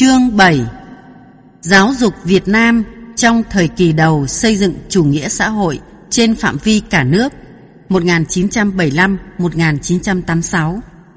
Chương 7. Giáo dục Việt Nam trong thời kỳ đầu xây dựng chủ nghĩa xã hội trên phạm vi cả nước 1975-1986.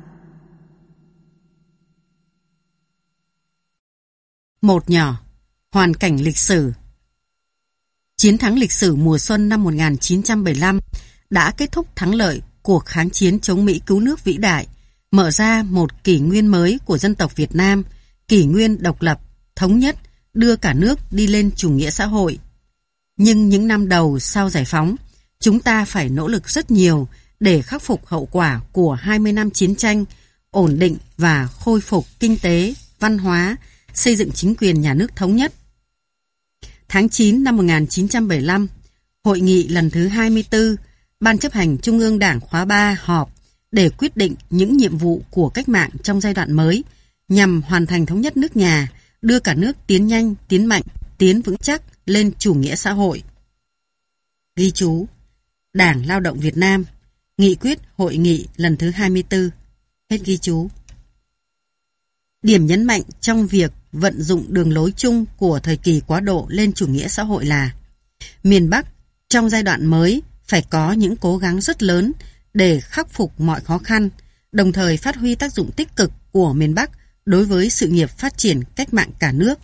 1 nhỏ. Hoàn cảnh lịch sử. Chiến thắng lịch sử mùa xuân năm 1975 đã kết thúc thắng lợi cuộc kháng chiến chống Mỹ cứu nước vĩ đại, mở ra một kỷ nguyên mới của dân tộc Việt Nam, kỷ nguyên độc lập, thống nhất, đưa cả nước đi lên chủ nghĩa xã hội. Nhưng những năm đầu sau giải phóng, chúng ta phải nỗ lực rất nhiều để khắc phục hậu quả của 20 năm chiến tranh, ổn định và khôi phục kinh tế, văn hóa, xây dựng chính quyền nhà nước thống nhất. Tháng 9 năm 1975, Hội nghị lần thứ 24, Ban chấp hành Trung ương Đảng khóa 3 họp để quyết định những nhiệm vụ của cách mạng trong giai đoạn mới nhằm hoàn thành thống nhất nước nhà, đưa cả nước tiến nhanh, tiến mạnh, tiến vững chắc lên chủ nghĩa xã hội. Ghi chú: Đảng Lao động Việt Nam, Nghị quyết Hội nghị lần thứ 24. Hết ghi chú. Điểm nhấn mạnh trong việc vận dụng đường lối chung của thời kỳ quá độ lên chủ nghĩa xã hội là miền Bắc trong giai đoạn mới phải có những cố gắng rất lớn để khắc phục mọi khó khăn, đồng thời phát huy tác dụng tích cực của miền Bắc đối với sự nghiệp phát triển cách mạng cả nước.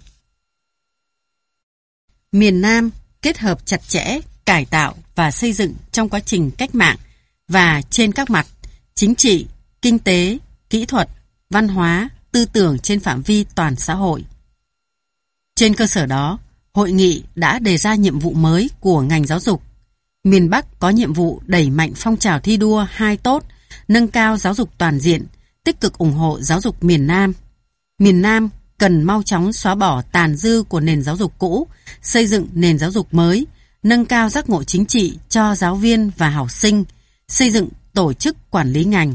Miền Nam kết hợp chặt chẽ, cải tạo và xây dựng trong quá trình cách mạng và trên các mặt chính trị, kinh tế, kỹ thuật, văn hóa, tư tưởng trên phạm vi toàn xã hội. Trên cơ sở đó, Hội nghị đã đề ra nhiệm vụ mới của ngành giáo dục. Miền Bắc có nhiệm vụ đẩy mạnh phong trào thi đua 2 tốt, nâng cao giáo dục toàn diện, tích cực ủng hộ giáo dục miền Nam. Miền Nam cần mau chóng xóa bỏ tàn dư của nền giáo dục cũ, xây dựng nền giáo dục mới, nâng cao giác ngộ chính trị cho giáo viên và học sinh, xây dựng tổ chức quản lý ngành.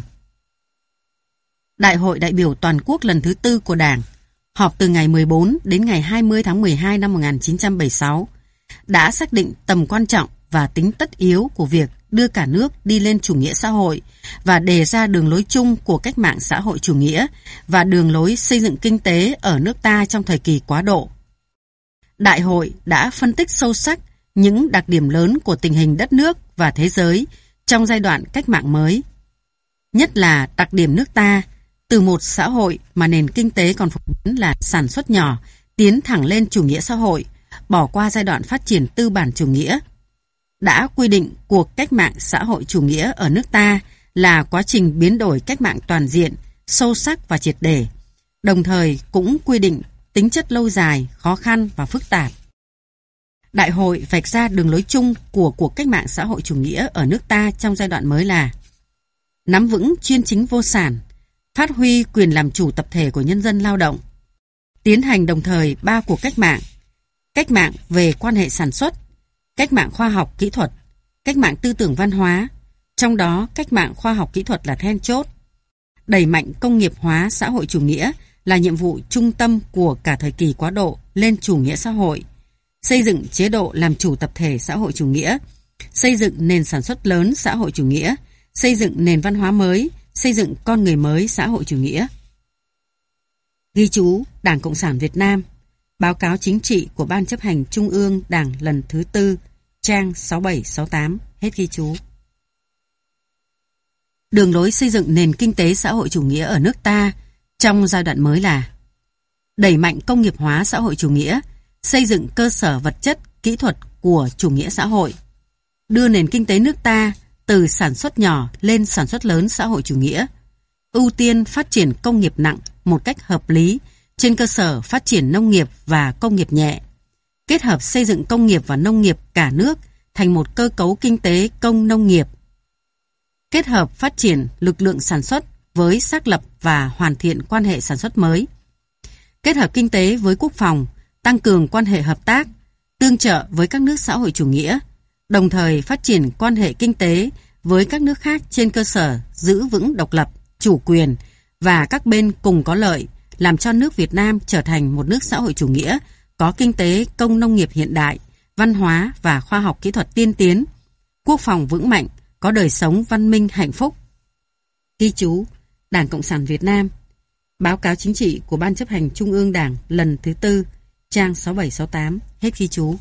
Đại hội đại biểu toàn quốc lần thứ 4 của Đảng, họp từ ngày 14 đến ngày 20 tháng 12 năm 1976, đã xác định tầm quan trọng và tính tất yếu của việc đưa cả nước đi lên chủ nghĩa xã hội và đề ra đường lối chung của cách mạng xã hội chủ nghĩa và đường lối xây dựng kinh tế ở nước ta trong thời kỳ quá độ. Đại hội đã phân tích sâu sắc những đặc điểm lớn của tình hình đất nước và thế giới trong giai đoạn cách mạng mới. Nhất là đặc điểm nước ta, từ một xã hội mà nền kinh tế còn phổ biến là sản xuất nhỏ, tiến thẳng lên chủ nghĩa xã hội, bỏ qua giai đoạn phát triển tư bản chủ nghĩa. Đã quy định cuộc cách mạng xã hội chủ nghĩa ở nước ta là quá trình biến đổi cách mạng toàn diện, sâu sắc và triệt để, đồng thời cũng quy định tính chất lâu dài, khó khăn và phức tạp. Đại hội vạch ra đường lối chung của cuộc cách mạng xã hội chủ nghĩa ở nước ta trong giai đoạn mới là nắm vững chuyên chính vô sản, phát huy quyền làm chủ tập thể của nhân dân lao động, tiến hành đồng thời 3 cuộc cách mạng về quan hệ sản xuất, cách mạng khoa học kỹ thuật, cách mạng tư tưởng văn hóa, trong đó cách mạng khoa học kỹ thuật là then chốt. Đẩy mạnh công nghiệp hóa xã hội chủ nghĩa là nhiệm vụ trung tâm của cả thời kỳ quá độ lên chủ nghĩa xã hội. Xây dựng chế độ làm chủ tập thể xã hội chủ nghĩa, xây dựng nền sản xuất lớn xã hội chủ nghĩa, xây dựng nền văn hóa mới, xây dựng con người mới xã hội chủ nghĩa. Ghi chú: Đảng Cộng sản Việt Nam, báo cáo chính trị của Ban chấp hành Trung ương Đảng lần thứ 4, trang 67-68, hết ghi chú. Đường lối xây dựng nền kinh tế xã hội chủ nghĩa ở nước ta trong giai đoạn mới là đẩy mạnh công nghiệp hóa xã hội chủ nghĩa, xây dựng cơ sở vật chất, kỹ thuật của chủ nghĩa xã hội, đưa nền kinh tế nước ta từ sản xuất nhỏ lên sản xuất lớn xã hội chủ nghĩa, ưu tiên phát triển công nghiệp nặng một cách hợp lý trên cơ sở phát triển nông nghiệp và công nghiệp nhẹ, kết hợp xây dựng công nghiệp và nông nghiệp cả nước thành một cơ cấu kinh tế công nông nghiệp, kết hợp phát triển lực lượng sản xuất với xác lập và hoàn thiện quan hệ sản xuất mới, kết hợp kinh tế với quốc phòng, tăng cường quan hệ hợp tác, tương trợ với các nước xã hội chủ nghĩa, đồng thời phát triển quan hệ kinh tế với các nước khác trên cơ sở giữ vững độc lập, chủ quyền và các bên cùng có lợi, làm cho nước Việt Nam trở thành một nước xã hội chủ nghĩa, có kinh tế công nông nghiệp hiện đại, văn hóa và khoa học kỹ thuật tiên tiến, quốc phòng vững mạnh, có đời sống văn minh hạnh phúc. Ghi chú: Đảng Cộng sản Việt Nam, Báo cáo chính trị của Ban chấp hành Trung ương Đảng lần thứ 4, trang 67-68, hết ghi chú.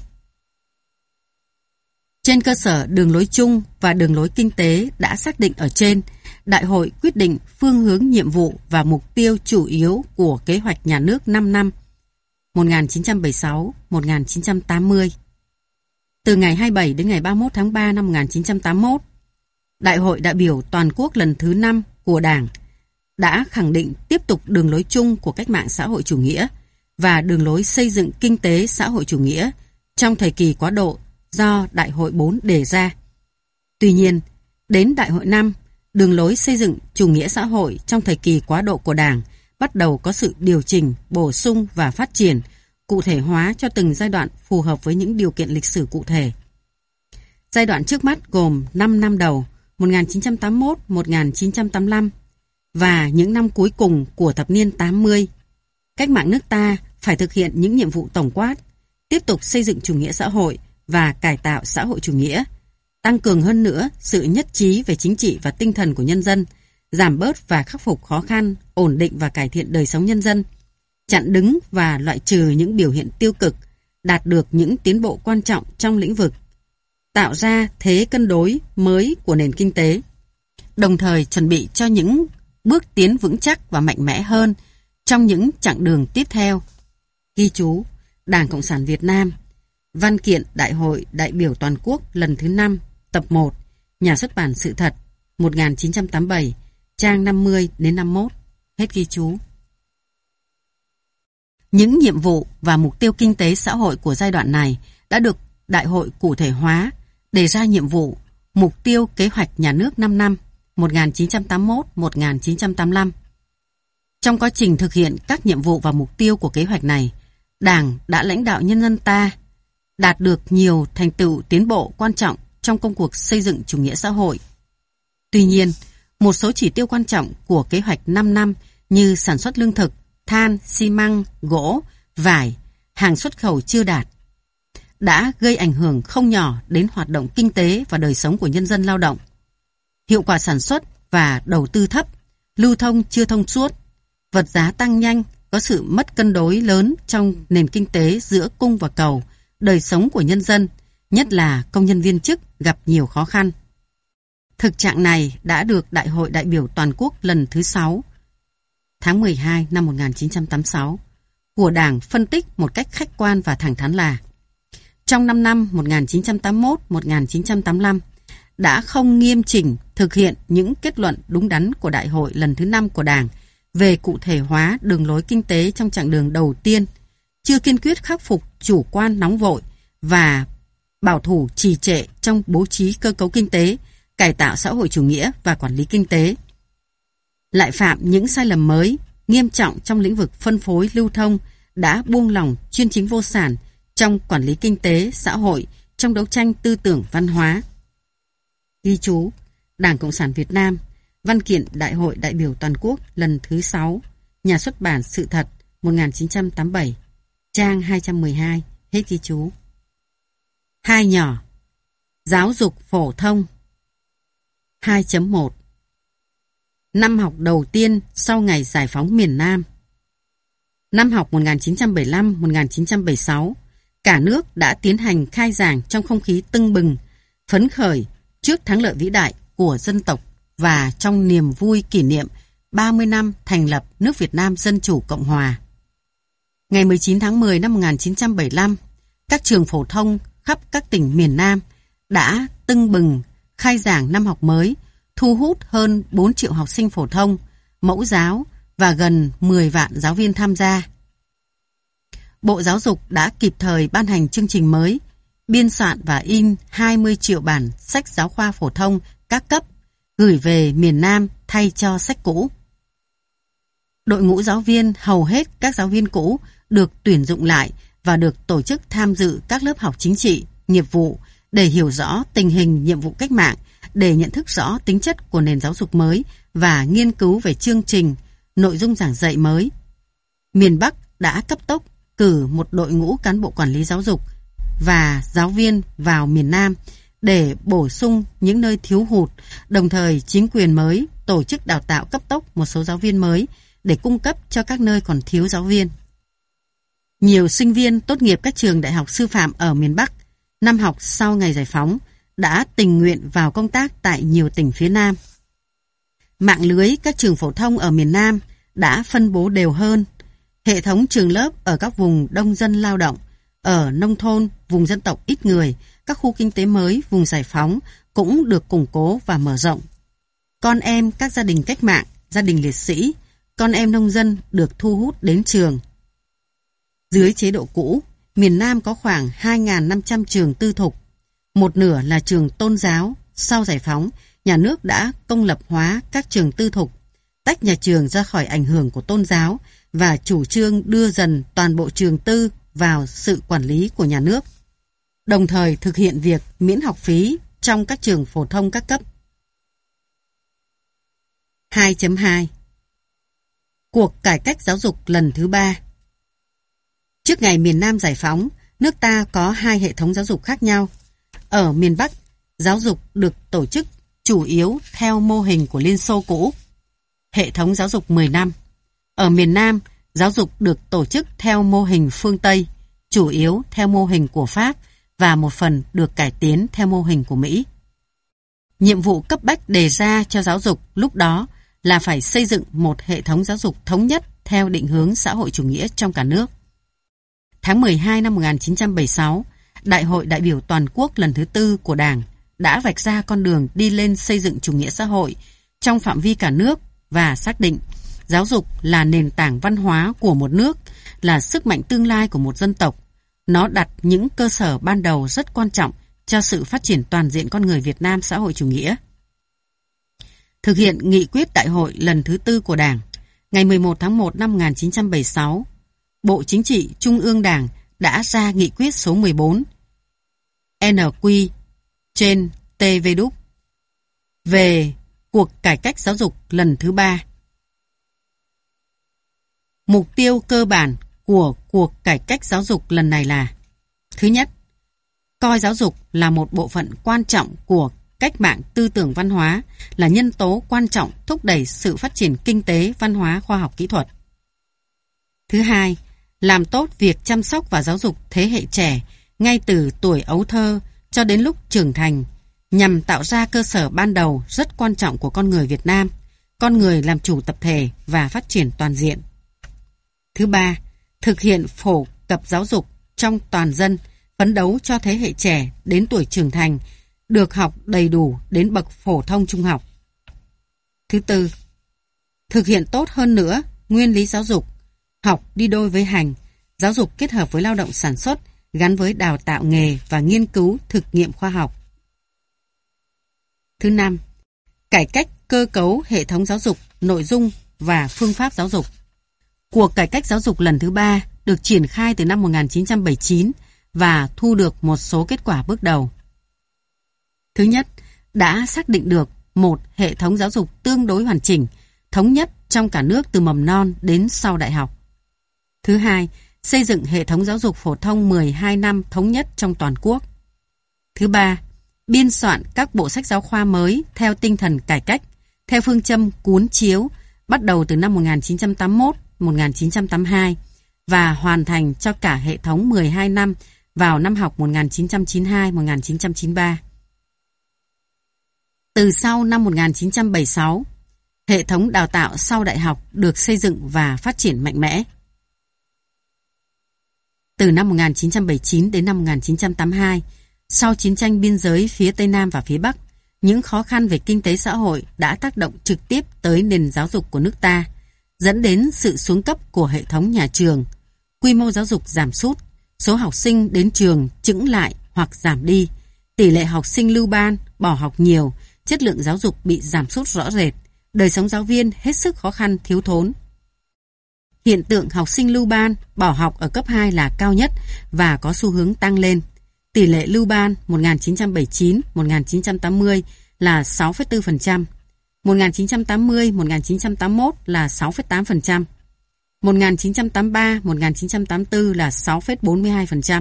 Trên cơ sở đường lối chung và đường lối kinh tế đã xác định ở trên, Đại hội quyết định phương hướng nhiệm vụ và mục tiêu chủ yếu của kế hoạch nhà nước 5 năm 1976-1980. Từ ngày 27 đến ngày 31 tháng 3 năm 1981, Đại hội đại biểu toàn quốc lần thứ 5 của Đảng đã khẳng định tiếp tục đường lối chung của cách mạng xã hội chủ nghĩa và đường lối xây dựng kinh tế xã hội chủ nghĩa trong thời kỳ quá độ do Đại hội 4 đề ra. Tuy nhiên, đến Đại hội 5, đường lối xây dựng chủ nghĩa xã hội trong thời kỳ quá độ của Đảng bắt đầu có sự điều chỉnh, bổ sung và phát triển, cụ thể hóa cho từng giai đoạn phù hợp với những điều kiện lịch sử cụ thể. Giai đoạn trước mắt gồm 5 năm đầu 1981-1985 và những năm cuối cùng của thập niên 80. Cách mạng nước ta phải thực hiện những nhiệm vụ tổng quát, tiếp tục xây dựng chủ nghĩa xã hội và cải tạo xã hội chủ nghĩa, tăng cường hơn nữa sự nhất trí về chính trị và tinh thần của nhân dân, giảm bớt và khắc phục khó khăn, ổn định và cải thiện đời sống nhân dân, chặn đứng và loại trừ những biểu hiện tiêu cực, đạt được những tiến bộ quan trọng trong lĩnh vực, tạo ra thế cân đối mới của nền kinh tế, đồng thời chuẩn bị cho những bước tiến vững chắc và mạnh mẽ hơn trong những chặng đường tiếp theo. Ghi chú: Đảng Cộng sản Việt Nam, Văn kiện Đại hội đại biểu toàn quốc lần thứ 5, tập 1, Nhà xuất bản Sự thật, 1987, trang 50 đến 51. Hết ghi chú. Những nhiệm vụ và mục tiêu kinh tế xã hội của giai đoạn này đã được Đại hội cụ thể hóa, đề ra nhiệm vụ, mục tiêu kế hoạch nhà nước 5 năm 1981-1985. Trong quá trình thực hiện các nhiệm vụ và mục tiêu của kế hoạch này, Đảng đã lãnh đạo nhân dân ta đạt được nhiều thành tựu tiến bộ quan trọng trong công cuộc xây dựng chủ nghĩa xã hội. Tuy nhiên, một số chỉ tiêu quan trọng của kế hoạch 5 năm như sản xuất lương thực, than, xi măng, gỗ, vải, hàng xuất khẩu chưa đạt, đã gây ảnh hưởng không nhỏ đến hoạt động kinh tế và đời sống của nhân dân lao động. Hiệu quả sản xuất và đầu tư thấp, lưu thông chưa thông suốt, vật giá tăng nhanh, có sự mất cân đối lớn trong nền kinh tế giữa cung và cầu, đời sống của nhân dân, nhất là công nhân viên chức gặp nhiều khó khăn. Thực trạng này đã được Đại hội đại biểu toàn quốc lần thứ 6, tháng 12 năm 1986, của Đảng phân tích một cách khách quan và thẳng thắn là trong 5 năm 1981-1985 đã không nghiêm chỉnh thực hiện những kết luận đúng đắn của Đại hội lần thứ 5 của Đảng về cụ thể hóa đường lối kinh tế trong chặng đường đầu tiên, chưa kiên quyết khắc phục chủ quan nóng vội và bảo thủ trì trệ trong bố trí cơ cấu kinh tế, cải tạo xã hội chủ nghĩa và quản lý kinh tế. Lại phạm những sai lầm mới, nghiêm trọng trong lĩnh vực phân phối lưu thông, đã buông lỏng chuyên chính vô sản trong quản lý kinh tế, xã hội, trong đấu tranh tư tưởng văn hóa. Ghi chú: Đảng Cộng sản Việt Nam, Văn kiện Đại hội đại biểu toàn quốc lần thứ 6, Nhà xuất bản Sự thật, 1987, trang 212, hết ghi chú. 2 nhỏ. Giáo dục phổ thông. 2.1. Năm học đầu tiên sau ngày giải phóng miền Nam. Năm học 1975-1976, cả nước đã tiến hành khai giảng trong không khí tưng bừng, phấn khởi trước thắng lợi vĩ đại của dân tộc và trong niềm vui kỷ niệm 30 năm thành lập nước Việt Nam Dân Chủ Cộng Hòa. Ngày 19 tháng 10 năm 1975, các trường phổ thông khắp các tỉnh miền Nam đã tưng bừng khai giảng năm học mới, thu hút hơn 4 triệu học sinh phổ thông, mẫu giáo và gần 10 vạn giáo viên tham gia. Bộ Giáo dục đã kịp thời ban hành chương trình mới, biên soạn và in 20 triệu bản sách giáo khoa phổ thông các cấp, gửi về miền Nam thay cho sách cũ. Đội ngũ giáo viên, hầu hết các giáo viên cũ, được tuyển dụng lại và được tổ chức tham dự các lớp học chính trị, nghiệp vụ để hiểu rõ tình hình nhiệm vụ cách mạng, để nhận thức rõ tính chất của nền giáo dục mới và nghiên cứu về chương trình, nội dung giảng dạy mới. Miền Bắc đã cấp tốc cử một đội ngũ cán bộ quản lý giáo dục và giáo viên vào miền Nam để bổ sung những nơi thiếu hụt, đồng thời chính quyền mới tổ chức đào tạo cấp tốc một số giáo viên mới để cung cấp cho các nơi còn thiếu giáo viên. Nhiều sinh viên tốt nghiệp các trường đại học sư phạm ở miền Bắc, năm học sau ngày giải phóng, đã tình nguyện vào công tác tại nhiều tỉnh phía Nam. Mạng lưới các trường phổ thông ở miền Nam đã phân bố đều hơn. Hệ thống trường lớp ở các vùng đông dân lao động, ở nông thôn, vùng dân tộc ít người, các khu kinh tế mới, vùng giải phóng cũng được củng cố và mở rộng. Con em các gia đình cách mạng, gia đình liệt sĩ, con em nông dân được thu hút đến trường. Dưới chế độ cũ, miền Nam có khoảng 2.500 trường tư thục. Một nửa là trường tôn giáo. Sau giải phóng, nhà nước đã công lập hóa các trường tư thục, tách nhà trường ra khỏi ảnh hưởng của tôn giáo và chủ trương đưa dần toàn bộ trường tư vào sự quản lý của nhà nước, đồng thời thực hiện việc miễn học phí trong các trường phổ thông các cấp. 2.2 Cuộc cải cách giáo dục lần thứ 3. Trước ngày miền Nam giải phóng, nước ta có hai hệ thống giáo dục khác nhau. Ở miền Bắc, giáo dục được tổ chức chủ yếu theo mô hình của Liên Xô cũ, hệ thống giáo dục 10 năm. Ở miền Nam, giáo dục được tổ chức theo mô hình phương Tây, chủ yếu theo mô hình của Pháp và một phần được cải tiến theo mô hình của Mỹ. Nhiệm vụ cấp bách đề ra cho giáo dục lúc đó là phải xây dựng một hệ thống giáo dục thống nhất theo định hướng xã hội chủ nghĩa trong cả nước. Tháng 12 năm 1976, Đại hội đại biểu toàn quốc lần thứ 4 của Đảng đã vạch ra con đường đi lên xây dựng chủ nghĩa xã hội trong phạm vi cả nước và xác định giáo dục là nền tảng văn hóa của một nước, là sức mạnh tương lai của một dân tộc. Nó đặt những cơ sở ban đầu rất quan trọng cho sự phát triển toàn diện con người Việt Nam xã hội chủ nghĩa. Thực hiện nghị quyết đại hội lần thứ 4 của Đảng, ngày 11 tháng 1 năm 1976, Bộ Chính trị Trung ương Đảng đã ra nghị quyết số 14 NQ trên TVđ về cuộc cải cách giáo dục lần thứ 3. Mục tiêu cơ bản của cuộc cải cách giáo dục lần này là: thứ nhất, coi giáo dục là một bộ phận quan trọng của cách mạng tư tưởng văn hóa, là nhân tố quan trọng thúc đẩy sự phát triển kinh tế, văn hóa, khoa học kỹ thuật. Thứ hai, làm tốt việc chăm sóc và giáo dục thế hệ trẻ ngay từ tuổi ấu thơ cho đến lúc trưởng thành, nhằm tạo ra cơ sở ban đầu rất quan trọng của con người Việt Nam, con người làm chủ tập thể và phát triển toàn diện. Thứ ba, thực hiện phổ cập giáo dục trong toàn dân, phấn đấu cho thế hệ trẻ đến tuổi trưởng thành được học đầy đủ đến bậc phổ thông trung học. Thứ tư, thực hiện tốt hơn nữa nguyên lý giáo dục, học đi đôi với hành, giáo dục kết hợp với lao động sản xuất, gắn với đào tạo nghề và nghiên cứu thực nghiệm khoa học. Thứ năm, cải cách cơ cấu hệ thống giáo dục, nội dung và phương pháp giáo dục. Cuộc cải cách giáo dục lần thứ 3 được triển khai từ năm 1979 và thu được một số kết quả bước đầu. Thứ nhất, đã xác định được một hệ thống giáo dục tương đối hoàn chỉnh, thống nhất trong cả nước từ mầm non đến sau đại học. Thứ hai, xây dựng hệ thống giáo dục phổ thông 12 năm thống nhất trong toàn quốc. Thứ ba, biên soạn các bộ sách giáo khoa mới theo tinh thần cải cách, theo phương châm cuốn chiếu, bắt đầu từ năm 1981-1982 và hoàn thành cho cả hệ thống 12 năm vào năm học 1992-1993. Từ sau năm 1976, hệ thống đào tạo sau đại học được xây dựng và phát triển mạnh mẽ. Từ năm 1979 đến năm 1982, sau chiến tranh biên giới phía Tây Nam và phía Bắc, những khó khăn về kinh tế xã hội đã tác động trực tiếp tới nền giáo dục của nước ta, dẫn đến sự xuống cấp của hệ thống nhà trường, quy mô giáo dục giảm sút, số học sinh đến trường chững lại hoặc giảm đi, tỷ lệ học sinh lưu ban, bỏ học nhiều, chất lượng giáo dục bị giảm sút rõ rệt, đời sống giáo viên hết sức khó khăn, thiếu thốn. Hiện tượng học sinh lưu ban, bỏ học ở cấp 2 là cao nhất và có xu hướng tăng lên. Tỷ lệ lưu ban 1979-1980 là 6,4%, 1980-1981 là 6,8%, 1983-1984 là 6,42%,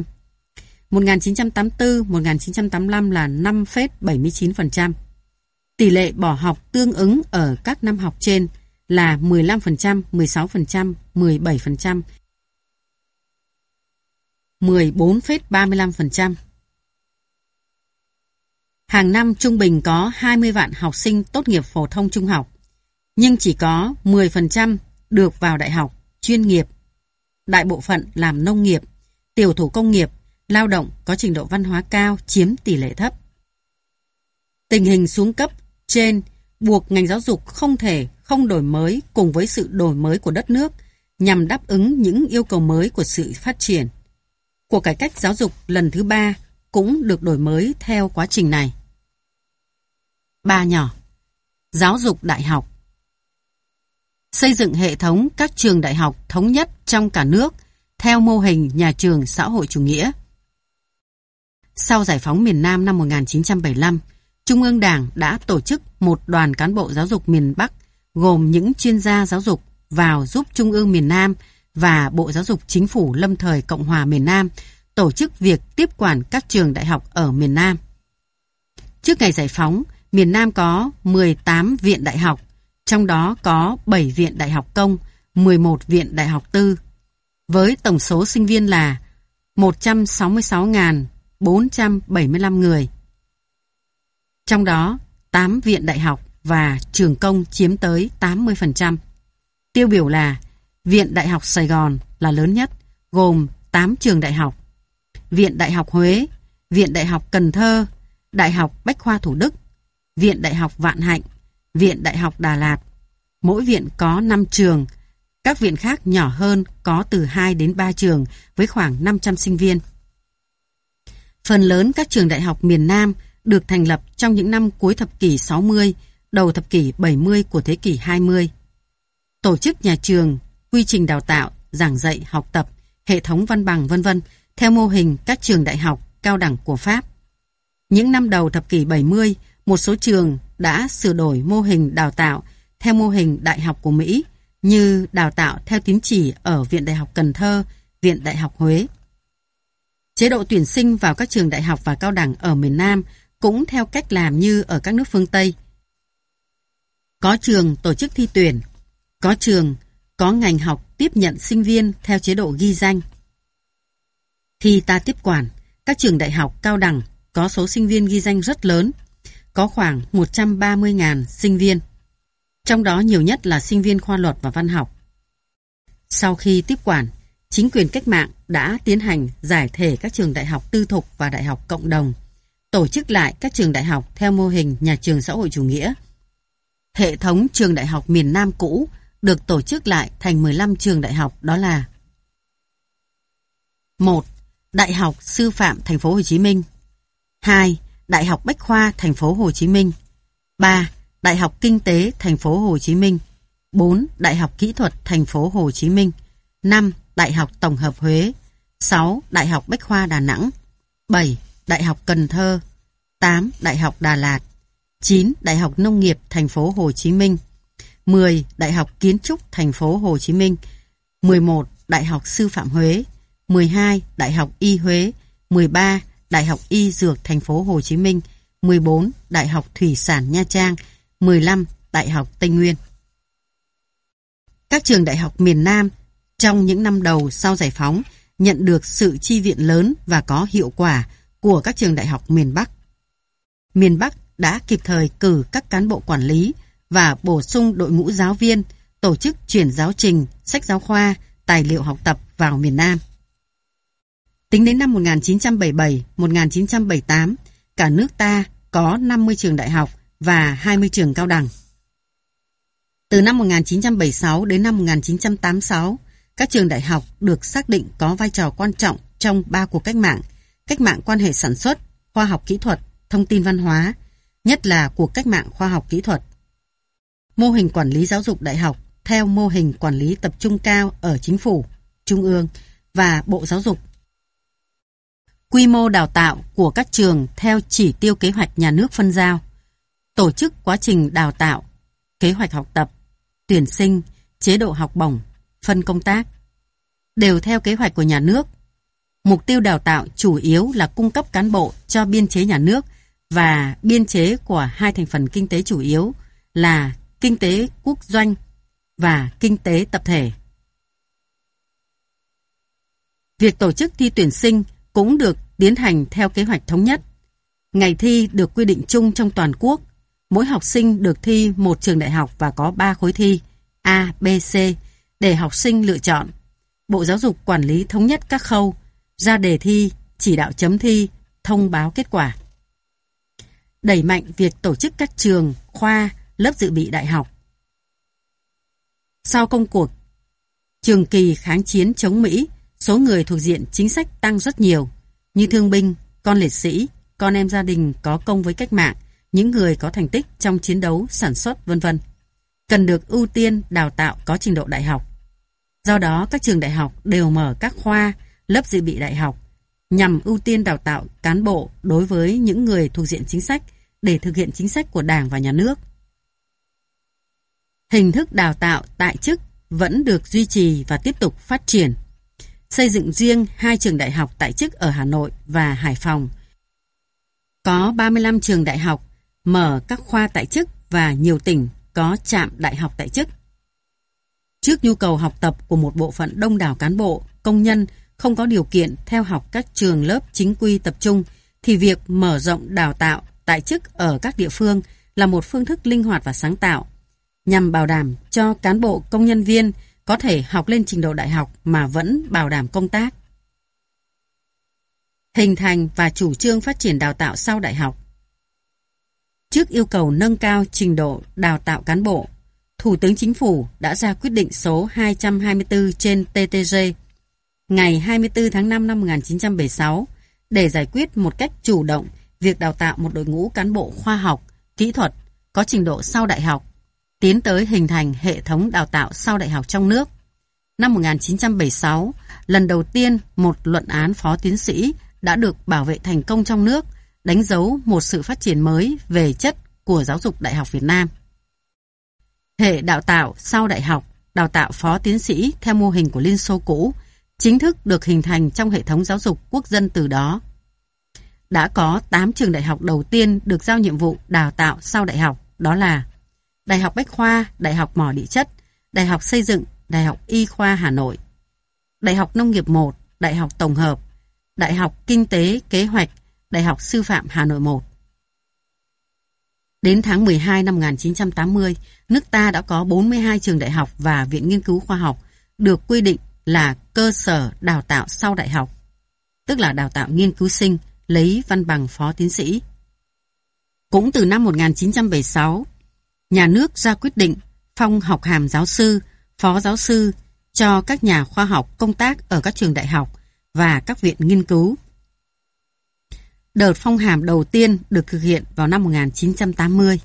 1984-1985 là 5,79%. Tỷ lệ bỏ học tương ứng ở các năm học trên là 15%, 16%, 17%, 14,35%. Hàng năm trung bình có 20 vạn học sinh tốt nghiệp phổ thông trung học, nhưng chỉ có 10% được vào đại học, chuyên nghiệp. Đại bộ phận làm nông nghiệp, tiểu thủ công nghiệp, lao động có trình độ văn hóa cao chiếm tỷ lệ thấp. Tình hình xuống cấp trên buộc ngành giáo dục không thể không đổi mới cùng với sự đổi mới của đất nước nhằm đáp ứng những yêu cầu mới của sự phát triển. Cuộc cải cách giáo dục lần thứ 3 cũng được đổi mới theo quá trình này. 3 nhỏ. Giáo dục đại học. Xây dựng hệ thống các trường đại học thống nhất trong cả nước theo mô hình nhà trường xã hội chủ nghĩa. Sau giải phóng miền Nam năm 1975, Trung ương Đảng đã tổ chức một đoàn cán bộ giáo dục miền Bắc gồm những chuyên gia giáo dục vào giúp Trung ương miền Nam và Bộ Giáo dục Chính phủ lâm thời Cộng hòa miền Nam tổ chức việc tiếp quản các trường đại học ở miền Nam. Trước ngày giải phóng, miền Nam có 18 viện đại học, trong đó có 7 viện đại học công, 11 viện đại học tư, với tổng số sinh viên là 166.475 người. Trong đó, 8 viện đại học và trường công chiếm tới 80%. Tiêu biểu là Viện Đại học Sài Gòn là lớn nhất, gồm 8 trường đại học. Viện Đại học Huế, Viện Đại học Cần Thơ, Đại học Bách khoa Thủ Đức, Viện Đại học Vạn Hạnh, Viện Đại học Đà Lạt. Mỗi viện có 5 trường, các viện khác nhỏ hơn có từ 2 đến 3 trường với khoảng 500 sinh viên. Phần lớn các trường đại học miền Nam được thành lập trong những năm cuối thập kỷ 60, đầu thập kỷ 70 của thế kỷ 20. Tổ chức nhà trường, quy trình đào tạo, giảng dạy, học tập, hệ thống văn bằng v.v. theo mô hình các trường đại học, cao đẳng của Pháp. Những năm đầu thập kỷ 70, một số trường đã sửa đổi mô hình đào tạo theo mô hình đại học của Mỹ, như đào tạo theo tín chỉ ở Viện Đại học Cần Thơ, Viện Đại học Huế. Chế độ tuyển sinh vào các trường đại học và cao đẳng ở miền Nam cũng theo cách làm như ở các nước phương Tây. Có trường tổ chức thi tuyển, có trường có ngành học tiếp nhận sinh viên theo chế độ ghi danh. Khi ta tiếp quản, các trường đại học cao đẳng có số sinh viên ghi danh rất lớn, có khoảng 130.000 sinh viên. Trong đó nhiều nhất là sinh viên khoa luật và văn học. Sau khi tiếp quản, chính quyền cách mạng đã tiến hành giải thể các trường đại học tư thục và đại học cộng đồng, tổ chức lại các trường đại học theo mô hình nhà trường xã hội chủ nghĩa. Hệ thống trường đại học miền Nam cũ được tổ chức lại thành 15 trường đại học, đó là: 1. Đại học Sư phạm Thành phố Hồ Chí Minh. 2. Đại học Bách khoa Thành phố Hồ Chí Minh. 3. Đại học Kinh tế Thành phố Hồ Chí Minh. 4. Đại học Kỹ thuật Thành phố Hồ Chí Minh. 5. Đại học Tổng hợp Huế. 6. Đại học Bách khoa Đà Nẵng. 7. Đại học Cần Thơ. 8. Đại học Đà Lạt. 9. Đại học Nông nghiệp Thành phố Hồ Chí Minh. 10. Đại học Kiến trúc Thành phố Hồ Chí Minh. 11. Đại học Sư phạm Huế. 12. Đại học Y Huế. 13. Đại học Y Dược Thành phố Hồ Chí Minh. 14. Đại học Thủy sản Nha Trang. 15. Đại học Tây Nguyên. Các trường đại học miền Nam trong những năm đầu sau giải phóng nhận được sự chi viện lớn và có hiệu quả của các trường đại học miền Bắc. Miền Bắc đã kịp thời cử các cán bộ quản lý và bổ sung đội ngũ giáo viên, tổ chức chuyển giáo trình, sách giáo khoa, tài liệu học tập vào miền Nam. Tính đến năm 1977-1978, cả nước ta có 50 trường đại học và 20 trường cao đẳng. Từ năm 1976 đến năm 1986, các trường đại học được xác định có vai trò quan trọng trong 3 cuộc cách mạng quan hệ sản xuất, khoa học kỹ thuật, thông tin văn hóa, nhất là cuộc cách mạng khoa học kỹ thuật. Mô hình quản lý giáo dục đại học theo mô hình quản lý tập trung cao ở Chính phủ, Trung ương và Bộ Giáo dục. Quy mô đào tạo của các trường theo chỉ tiêu kế hoạch nhà nước phân giao. Tổ chức quá trình đào tạo, kế hoạch học tập, tuyển sinh, chế độ học bổng, phân công tác, đều theo kế hoạch của nhà nước. Mục tiêu đào tạo chủ yếu là cung cấp cán bộ cho biên chế nhà nước và biên chế của 2 thành phần kinh tế chủ yếu là kinh tế quốc doanh và kinh tế tập thể. Việc tổ chức thi tuyển sinh cũng được tiến hành theo kế hoạch thống nhất. Ngày thi được quy định chung trong toàn quốc. Mỗi học sinh được thi một trường đại học và có 3 khối thi A, B, C để học sinh lựa chọn. Bộ Giáo dục quản lý thống nhất các khâu, ra đề thi, chỉ đạo chấm thi, thông báo kết quả. Đẩy mạnh việc tổ chức các trường, khoa, lớp dự bị đại học. Sau công cuộc trường kỳ kháng chiến chống Mỹ, số người thuộc diện chính sách tăng rất nhiều, như thương binh, con liệt sĩ, con em gia đình có công với cách mạng, những người có thành tích trong chiến đấu, sản xuất, v.v. cần được ưu tiên đào tạo có trình độ đại học. Do đó, các trường đại học đều mở các khoa, lớp dự bị đại học nhằm ưu tiên đào tạo cán bộ đối với những người thuộc diện chính sách để thực hiện chính sách của Đảng và Nhà nước. Hình thức đào tạo tại chức vẫn được duy trì và tiếp tục phát triển. Xây dựng riêng 2 trường đại học tại chức ở Hà Nội và Hải Phòng. Có 35 trường đại học mở các khoa tại chức và nhiều tỉnh có trạm đại học tại chức. Trước nhu cầu học tập của một bộ phận đông đảo cán bộ, công nhân không có điều kiện theo học các trường lớp chính quy tập trung, thì việc mở rộng đào tạo tại chức ở các địa phương là một phương thức linh hoạt và sáng tạo, nhằm bảo đảm cho cán bộ công nhân viên có thể học lên trình độ đại học mà vẫn bảo đảm công tác. Hình thành và chủ trương phát triển đào tạo sau đại học. Trước yêu cầu nâng cao trình độ đào tạo cán bộ, Thủ tướng Chính phủ đã ra quyết định số 224 trên TTG ngày 24 tháng 5 năm 1976 để giải quyết một cách chủ động việc đào tạo một đội ngũ cán bộ khoa học, kỹ thuật có trình độ sau đại học, tiến tới hình thành hệ thống đào tạo sau đại học trong nước. Năm 1976, lần đầu tiên một luận án phó tiến sĩ đã được bảo vệ thành công trong nước, đánh dấu một sự phát triển mới về chất của giáo dục đại học Việt Nam. Hệ đào tạo sau đại học, đào tạo phó tiến sĩ theo mô hình của Liên Xô cũ, chính thức được hình thành trong hệ thống giáo dục quốc dân từ đó. Đã có 8 trường đại học đầu tiên được giao nhiệm vụ đào tạo sau đại học, đó là Đại học Bách khoa, Đại học Mỏ địa chất, Đại học Xây dựng, Đại học Y khoa Hà Nội, Đại học Nông nghiệp 1, Đại học Tổng hợp, Đại học Kinh tế Kế hoạch, Đại học Sư phạm Hà Nội 1. Đến tháng 12 năm 1980, nước ta đã có 42 trường đại học và viện nghiên cứu khoa học được quy định là cơ sở đào tạo sau đại học, tức là đào tạo nghiên cứu sinh, lấy văn bằng phó tiến sĩ. Cũng từ năm 1976, nhà nước ra quyết định phong học hàm giáo sư, phó giáo sư cho các nhà khoa học công tác ở các trường đại học và các viện nghiên cứu. Đợt phong hàm đầu tiên được thực hiện vào năm 1980.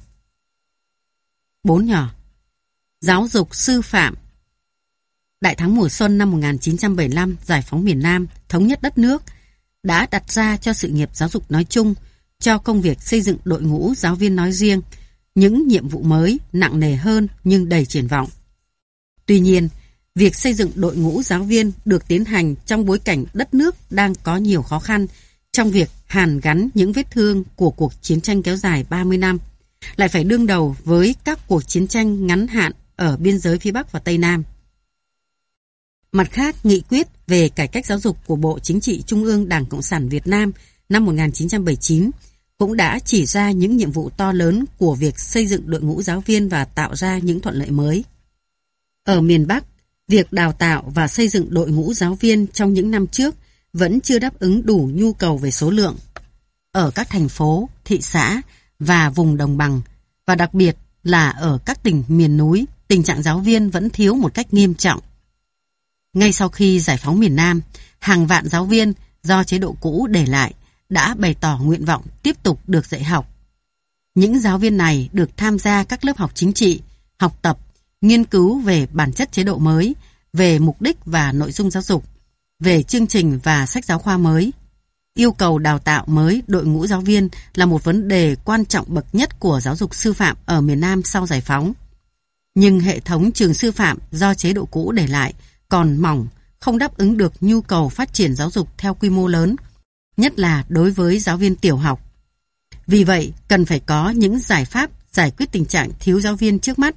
4 nhỏ. Giáo dục sư phạm. Đại thắng mùa xuân năm 1975, giải phóng miền Nam, thống nhất đất nước, đã đặt ra cho sự nghiệp giáo dục nói chung, cho công việc xây dựng đội ngũ giáo viên nói riêng, những nhiệm vụ mới, nặng nề hơn nhưng đầy triển vọng. Tuy nhiên, việc xây dựng đội ngũ giáo viên được tiến hành trong bối cảnh đất nước đang có nhiều khó khăn trong việc hàn gắn những vết thương của cuộc chiến tranh kéo dài 30 năm, lại phải đương đầu với các cuộc chiến tranh ngắn hạn ở biên giới phía Bắc và Tây Nam. Mặt khác, nghị quyết về cải cách giáo dục của Bộ Chính trị Trung ương Đảng Cộng sản Việt Nam năm 1979 cũng đã chỉ ra những nhiệm vụ to lớn của việc xây dựng đội ngũ giáo viên và tạo ra những thuận lợi mới. Ở miền Bắc, việc đào tạo và xây dựng đội ngũ giáo viên trong những năm trước vẫn chưa đáp ứng đủ nhu cầu về số lượng. Ở các thành phố, thị xã và vùng đồng bằng, và đặc biệt là ở các tỉnh miền núi, tình trạng giáo viên vẫn thiếu một cách nghiêm trọng. Ngay sau khi giải phóng miền Nam, hàng vạn giáo viên do chế độ cũ để lại đã bày tỏ nguyện vọng tiếp tục được dạy học. Những giáo viên này được tham gia các lớp học chính trị, học tập, nghiên cứu về bản chất chế độ mới, về mục đích và nội dung giáo dục, về chương trình và sách giáo khoa mới. Yêu cầu đào tạo mới đội ngũ giáo viên là một vấn đề quan trọng bậc nhất của giáo dục sư phạm ở miền Nam sau giải phóng. Nhưng hệ thống trường sư phạm do chế độ cũ để lại còn mỏng, không đáp ứng được nhu cầu phát triển giáo dục theo quy mô lớn, nhất là đối với giáo viên tiểu học. Vì vậy, cần phải có những giải pháp giải quyết tình trạng thiếu giáo viên trước mắt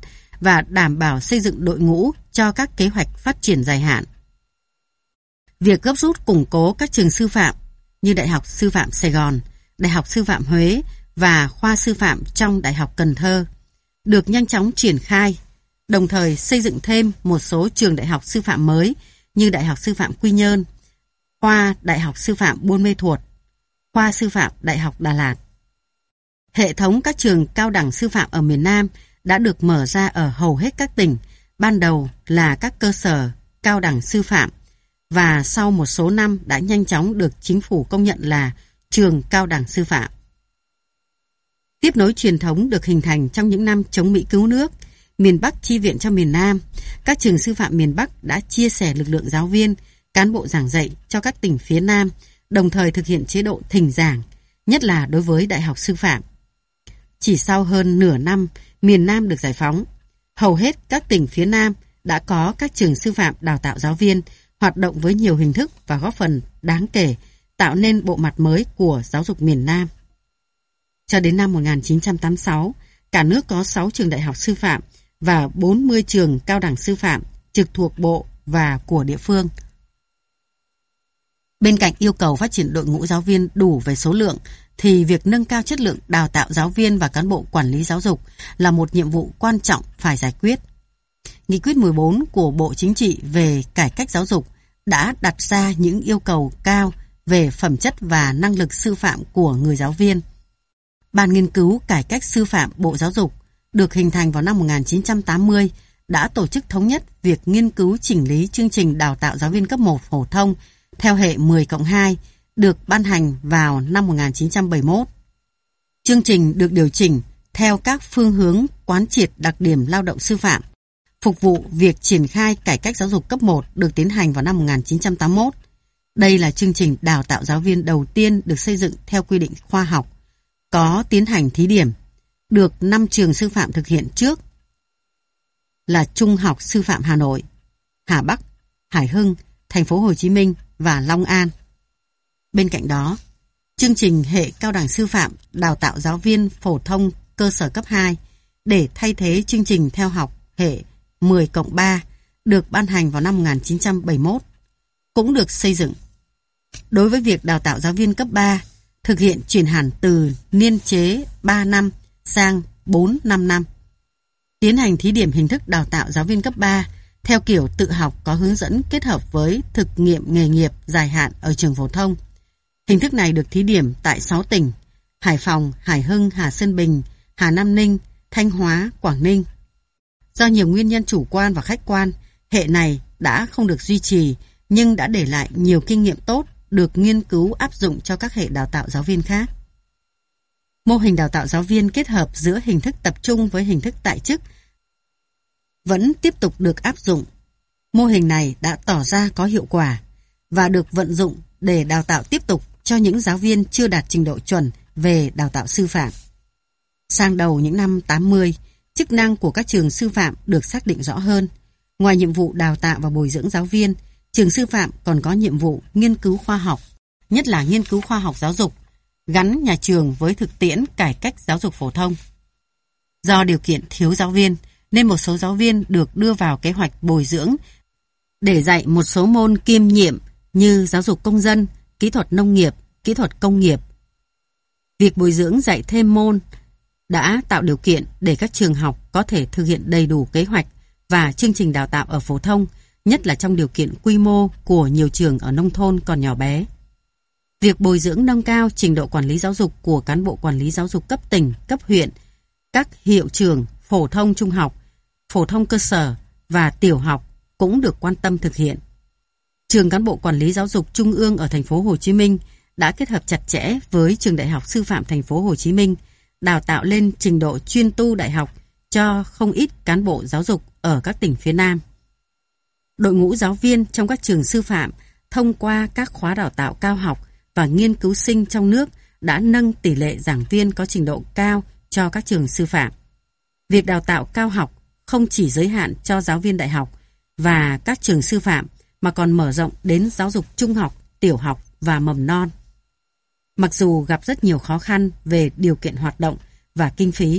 và đảm bảo xây dựng đội ngũ cho các kế hoạch phát triển dài hạn. Việc gấp rút củng cố các trường sư phạm như Đại học Sư phạm Sài Gòn, Đại học Sư phạm Huế và Khoa Sư phạm trong Đại học Cần Thơ được nhanh chóng triển khai, đồng thời xây dựng thêm một số trường đại học sư phạm mới như Đại học Sư phạm Quy Nhơn, Khoa Đại học Sư phạm Buôn Mê Thuột, Khoa Sư phạm Đại học Đà Lạt. Hệ thống các trường cao đẳng sư phạm ở miền Nam đã được mở ra ở hầu hết các tỉnh, ban đầu là các cơ sở cao đẳng sư phạm, và sau một số năm đã nhanh chóng được chính phủ công nhận là trường cao đẳng sư phạm. Tiếp nối truyền thống được hình thành trong những năm chống Mỹ cứu nước, miền Bắc chi viện cho miền Nam, các trường sư phạm miền Bắc đã chia sẻ lực lượng giáo viên, cán bộ giảng dạy cho các tỉnh phía Nam, đồng thời thực hiện chế độ thỉnh giảng, nhất là đối với Đại học Sư phạm. Chỉ sau hơn nửa năm, miền Nam được giải phóng, hầu hết các tỉnh phía Nam đã có các trường sư phạm đào tạo giáo viên, hoạt động với nhiều hình thức và góp phần đáng kể tạo nên bộ mặt mới của giáo dục miền Nam. Cho đến năm 1986, cả nước có 6 trường đại học sư phạm và 40 trường cao đẳng sư phạm trực thuộc bộ và của địa phương. Bên cạnh yêu cầu phát triển đội ngũ giáo viên đủ về số lượng, thì việc nâng cao chất lượng đào tạo giáo viên và cán bộ quản lý giáo dục là một nhiệm vụ quan trọng phải giải quyết. Nghị quyết 14 của Bộ Chính trị về cải cách giáo dục đã đặt ra những yêu cầu cao về phẩm chất và năng lực sư phạm của người giáo viên. Ban nghiên cứu cải cách sư phạm Bộ Giáo dục được hình thành vào năm 1980 đã tổ chức thống nhất việc nghiên cứu chỉnh lý chương trình đào tạo giáo viên cấp 1 phổ thông theo hệ 10+2 được ban hành vào năm 1971. Chương trình được điều chỉnh theo các phương hướng quán triệt đặc điểm lao động sư phạm, phục vụ việc triển khai cải cách giáo dục cấp 1 được tiến hành vào năm 1981. Đây là chương trình đào tạo giáo viên đầu tiên được xây dựng theo quy định khoa học, có tiến hành thí điểm, được 5 trường sư phạm thực hiện trước là Trung học Sư phạm Hà Nội, Hà Bắc, Hải Hưng, Thành phố Hồ Chí Minh và Long An. Bên cạnh đó, chương trình hệ cao đẳng sư phạm đào tạo giáo viên phổ thông cơ sở cấp 2 để thay thế chương trình theo học hệ 10+3 được ban hành vào năm 1971 cũng được xây dựng. Đối với việc đào tạo giáo viên cấp 3, thực hiện chuyển hẳn từ niên chế 3 năm sang 4-5 năm. Tiến hành thí điểm hình thức đào tạo giáo viên cấp 3 theo kiểu tự học có hướng dẫn kết hợp với thực nghiệm nghề nghiệp dài hạn ở trường phổ thông. Hình thức này được thí điểm tại 6 tỉnh: Hải Phòng, Hải Hưng, Hà Sơn Bình, Hà Nam Ninh, Thanh Hóa, Quảng Ninh. Do nhiều nguyên nhân chủ quan và khách quan, hệ này đã không được duy trì, nhưng đã để lại nhiều kinh nghiệm tốt được nghiên cứu áp dụng cho các hệ đào tạo giáo viên khác. Mô hình đào tạo giáo viên kết hợp giữa hình thức tập trung với hình thức tại chức vẫn tiếp tục được áp dụng. Mô hình này đã tỏ ra có hiệu quả và được vận dụng để đào tạo tiếp tục cho những giáo viên chưa đạt trình độ chuẩn về đào tạo sư phạm. Sang đầu những năm 80, chức năng của các trường sư phạm được xác định rõ hơn. Ngoài nhiệm vụ đào tạo và bồi dưỡng giáo viên, trường sư phạm còn có nhiệm vụ nghiên cứu khoa học, nhất là nghiên cứu khoa học giáo dục, gắn nhà trường với thực tiễn cải cách giáo dục phổ thông. Do điều kiện thiếu giáo viên, nên một số giáo viên được đưa vào kế hoạch bồi dưỡng để dạy một số môn kiêm nhiệm như giáo dục công dân, kỹ thuật nông nghiệp, kỹ thuật công nghiệp. Việc bồi dưỡng dạy thêm môn đã tạo điều kiện để các trường học có thể thực hiện đầy đủ kế hoạch và chương trình đào tạo ở phổ thông, nhất là trong điều kiện quy mô của nhiều trường ở nông thôn còn nhỏ bé. Việc bồi dưỡng nâng cao trình độ quản lý giáo dục của cán bộ quản lý giáo dục cấp tỉnh, cấp huyện, các hiệu trưởng, phổ thông trung học, phổ thông cơ sở và tiểu học cũng được quan tâm thực hiện. Trường cán bộ quản lý giáo dục trung ương ở thành phố Hồ Chí Minh đã kết hợp chặt chẽ với trường Đại học Sư phạm thành phố Hồ Chí Minh, đào tạo lên trình độ chuyên tu đại học cho không ít cán bộ giáo dục ở các tỉnh phía Nam. Đội ngũ giáo viên trong các trường sư phạm thông qua các khóa đào tạo cao học và nghiên cứu sinh trong nước đã nâng tỷ lệ giảng viên có trình độ cao cho các trường sư phạm. Việc đào tạo cao học không chỉ giới hạn cho giáo viên đại học và các trường sư phạm mà còn mở rộng đến giáo dục trung học, tiểu học và mầm non. Mặc dù gặp rất nhiều khó khăn về điều kiện hoạt động và kinh phí,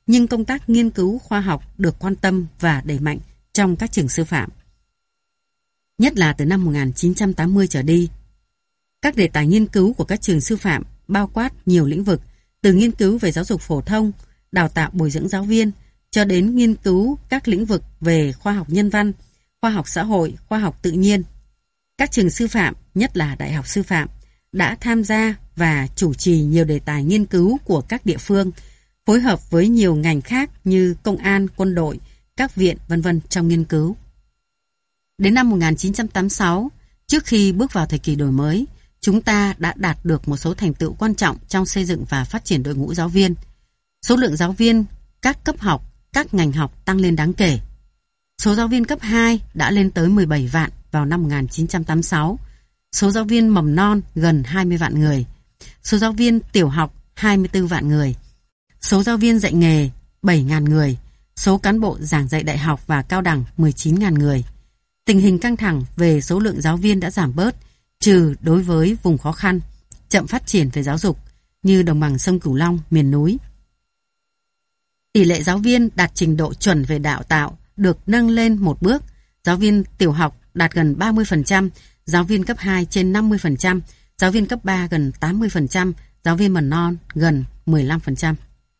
nhưng công tác nghiên cứu khoa học được quan tâm và đẩy mạnh trong các trường sư phạm. Nhất là từ năm 1980 trở đi, các đề tài nghiên cứu của các trường sư phạm bao quát nhiều lĩnh vực, từ nghiên cứu về giáo dục phổ thông, đào tạo bồi dưỡng giáo viên, cho đến nghiên cứu các lĩnh vực về khoa học nhân văn, khoa học xã hội, khoa học tự nhiên. Các trường sư phạm, nhất là đại học sư phạm, đã tham gia và chủ trì nhiều đề tài nghiên cứu của các địa phương, phối hợp với nhiều ngành khác như công an, quân đội, các viện, v.v. trong nghiên cứu. Đến năm 1986, trước khi bước vào thời kỳ đổi mới, chúng ta đã đạt được một số thành tựu quan trọng trong xây dựng và phát triển đội ngũ giáo viên. Số lượng giáo viên các cấp học, các ngành học tăng lên đáng kể. Số giáo viên cấp 2 đã lên tới 17 vạn vào năm 1986. Số giáo viên mầm non gần 20 vạn người. Số giáo viên tiểu học 24 vạn người. Số giáo viên dạy nghề 7.000 người. Số cán bộ giảng dạy đại học và cao đẳng 19.000 người. Tình hình căng thẳng về số lượng giáo viên đã giảm bớt, trừ đối với vùng khó khăn, chậm phát triển về giáo dục như đồng bằng sông Cửu Long, miền núi. Tỷ lệ giáo viên đạt trình độ chuẩn về đào tạo được nâng lên một bước. Giáo viên tiểu học đạt gần 30%, giáo viên cấp 2 trên 50%, giáo viên cấp 3 gần 80%, giáo viên mầm non gần 15%.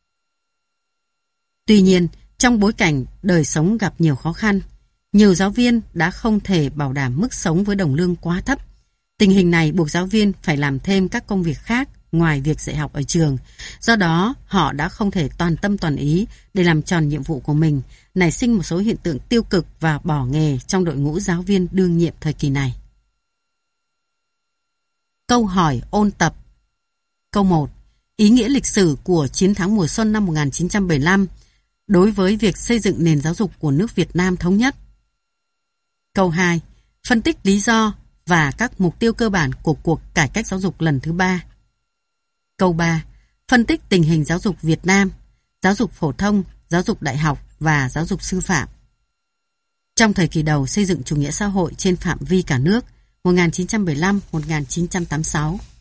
Tuy nhiên, trong bối cảnh đời sống gặp nhiều khó khăn, nhiều giáo viên đã không thể bảo đảm mức sống với đồng lương quá thấp. Tình hình này buộc giáo viên phải làm thêm các công việc khác ngoài việc dạy học ở trường. Do đó, họ đã không thể toàn tâm toàn ý để làm tròn nhiệm vụ của mình, nảy sinh một số hiện tượng tiêu cực và bỏ nghề trong đội ngũ giáo viên đương nhiệm thời kỳ này. Câu hỏi ôn tập. Câu 1. Ý nghĩa lịch sử của chiến thắng mùa xuân năm 1975 đối với việc xây dựng nền giáo dục của nước Việt Nam thống nhất. Câu 2. Phân tích lý do và các mục tiêu cơ bản của cuộc cải cách giáo dục lần thứ 3. Câu 3. Phân tích tình hình giáo dục Việt Nam, giáo dục phổ thông, giáo dục đại học và giáo dục sư phạm. Trong thời kỳ đầu xây dựng chủ nghĩa xã hội trên phạm vi cả nước 1975-1986.